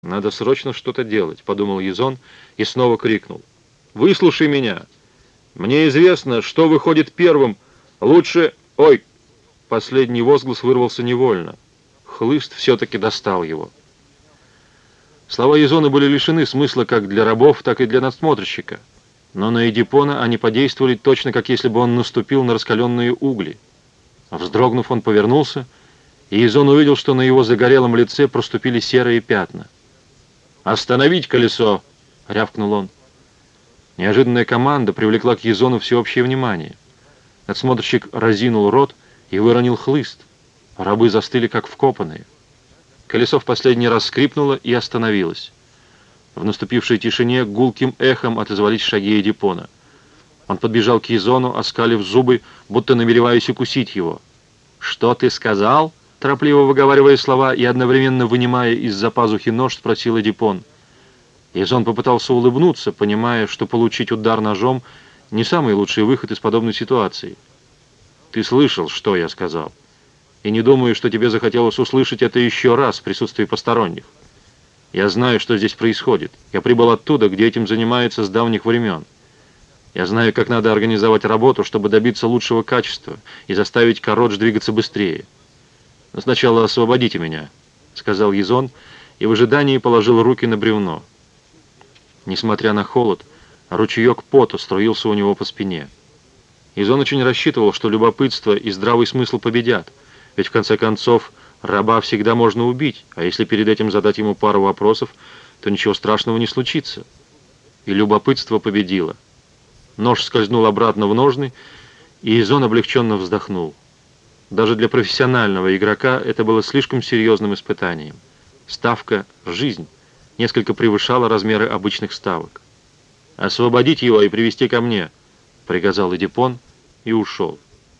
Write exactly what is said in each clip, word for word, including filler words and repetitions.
«Надо срочно что-то делать», — подумал Язон и снова крикнул. «Выслушай меня! Мне известно, что выходит первым. Лучше... Ой!» Последний возглас вырвался невольно. Хлыст все-таки достал его. Слова Язона были лишены смысла как для рабов, так и для надсмотрщика. Но на Эдипона они подействовали точно, как если бы он наступил на раскаленные угли. Вздрогнув, он повернулся, и Язон увидел, что на его загорелом лице проступили серые пятна. «Остановить колесо!» — рявкнул он. Неожиданная команда привлекла к Язону всеобщее внимание. Надсмотрщик разинул рот и выронил хлыст. Рабы застыли, как вкопанные. Колесо в последний раз скрипнуло и остановилось. В наступившей тишине гулким эхом отозвались шаги Эдипона. Он подбежал к Язону, оскалив зубы, будто намереваясь укусить его. «Что ты сказал?» Торопливо выговаривая слова и одновременно вынимая из-за пазухи нож, спросил Эдипон. Язон попытался улыбнуться, понимая, что получить удар ножом не самый лучший выход из подобной ситуации. «Ты слышал, что я сказал, и не думаю, что тебе захотелось услышать это еще раз в присутствии посторонних. Я знаю, что здесь происходит. Я прибыл оттуда, где этим занимаются с давних времен. Я знаю, как надо организовать работу, чтобы добиться лучшего качества и заставить Кородж двигаться быстрее. Но сначала освободите меня», — сказал Язон, и в ожидании положил руки на бревно. Несмотря на холод, ручеек пота струился у него по спине. Язон очень рассчитывал, что любопытство и здравый смысл победят, ведь в конце концов раба всегда можно убить, а если перед этим задать ему пару вопросов, то ничего страшного не случится. И любопытство победило. Нож скользнул обратно в ножны, и Язон облегченно вздохнул. Даже для профессионального игрока это было слишком серьезным испытанием. Ставка «Жизнь» несколько превышала размеры обычных ставок. «Освободить его и привести ко мне», — приказал Эдипон и ушел.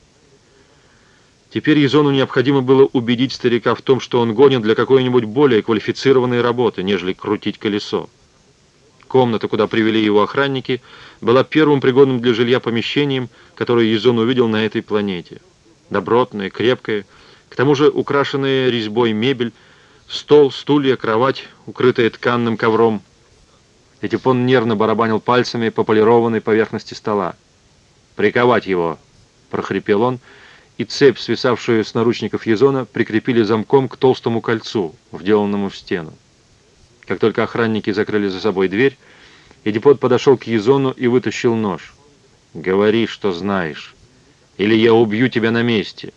Теперь Язону необходимо было убедить старика в том, что он гонит для какой-нибудь более квалифицированной работы, нежели крутить колесо. Комната, куда привели его охранники, была первым пригодным для жилья помещением, которое Язон увидел на этой планете. Добротная, крепкая, к тому же украшенная резьбой мебель, стол, стулья, кровать, укрытая тканным ковром. Эдипон нервно барабанил пальцами по полированной поверхности стола. «Приковать его!» — прохрипел он, и цепь, свисавшую с наручников Язона, прикрепили замком к толстому кольцу, вделанному в стену. Как только охранники закрыли за собой дверь, Эдипон подошел к Язону и вытащил нож. «Говори, что знаешь, или я убью тебя на месте.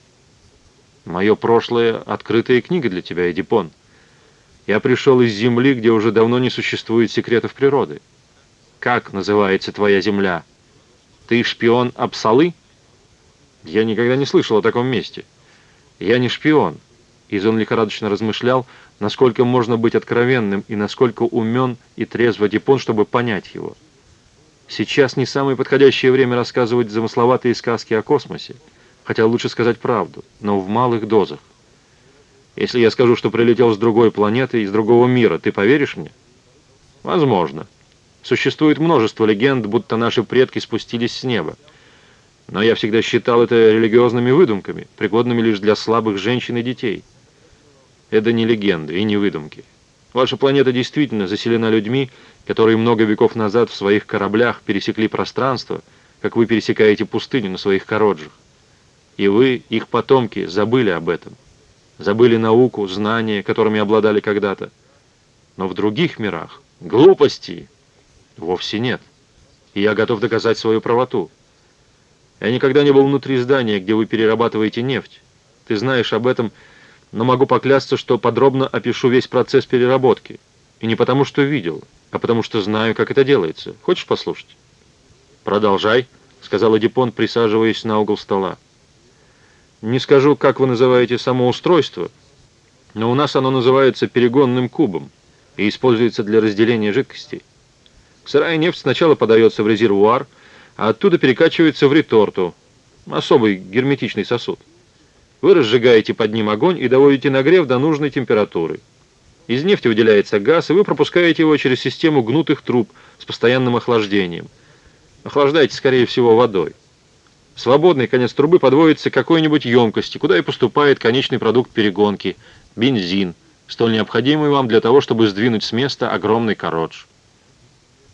Мое прошлое — открытая книга для тебя, Эдипон. Я пришел из земли, где уже давно не существует секретов природы. Как называется твоя земля? Ты шпион Апсалы?» «Я никогда не слышал о таком месте. Я не шпион». Язон лихорадочно размышлял, насколько можно быть откровенным и насколько умен и трезв Эдипон, чтобы понять его. Сейчас не самое подходящее время рассказывать замысловатые сказки о космосе, хотя лучше сказать правду, но в малых дозах. Если я скажу, что прилетел с другой планеты, из другого мира, ты поверишь мне? Возможно. Существует множество легенд, будто наши предки спустились с неба. Но я всегда считал это религиозными выдумками, пригодными лишь для слабых женщин и детей. Это не легенды и не выдумки. Ваша планета действительно заселена людьми, которые много веков назад в своих кораблях пересекли пространство, как вы пересекаете пустыню на своих короджах. И вы, их потомки, забыли об этом. Забыли науку, знания, которыми обладали когда-то. Но в других мирах глупости вовсе нет. И я готов доказать свою правоту. Я никогда не был внутри здания, где вы перерабатываете нефть. Ты знаешь об этом, но могу поклясться, что подробно опишу весь процесс переработки. И не потому, что видел, а потому, что знаю, как это делается. Хочешь послушать? «Продолжай», — сказал Эдипон, присаживаясь на угол стола. «Не скажу, как вы называете само устройство, но у нас оно называется перегонным кубом и используется для разделения жидкостей. Сырая нефть сначала подается в резервуар, а оттуда перекачивается в реторту, особый герметичный сосуд. Вы разжигаете под ним огонь и доводите нагрев до нужной температуры. Из нефти выделяется газ, и вы пропускаете его через систему гнутых труб с постоянным охлаждением. Охлаждаете, скорее всего, водой. Свободный конец трубы подводится к какой-нибудь емкости, куда и поступает конечный продукт перегонки – бензин, столь необходимый вам для того, чтобы сдвинуть с места огромный кородж.